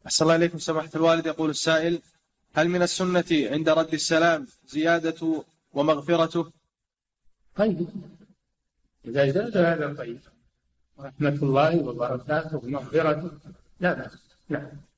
أحسن الله إليكم سماحة الوالد. يقول السائل: هل من السنة عند رد السلام زيادة ومغفرته؟ طيب، إذا زاد هذا طيب، ورحمة الله وبركاته ومغفرته لا بأس. نعم.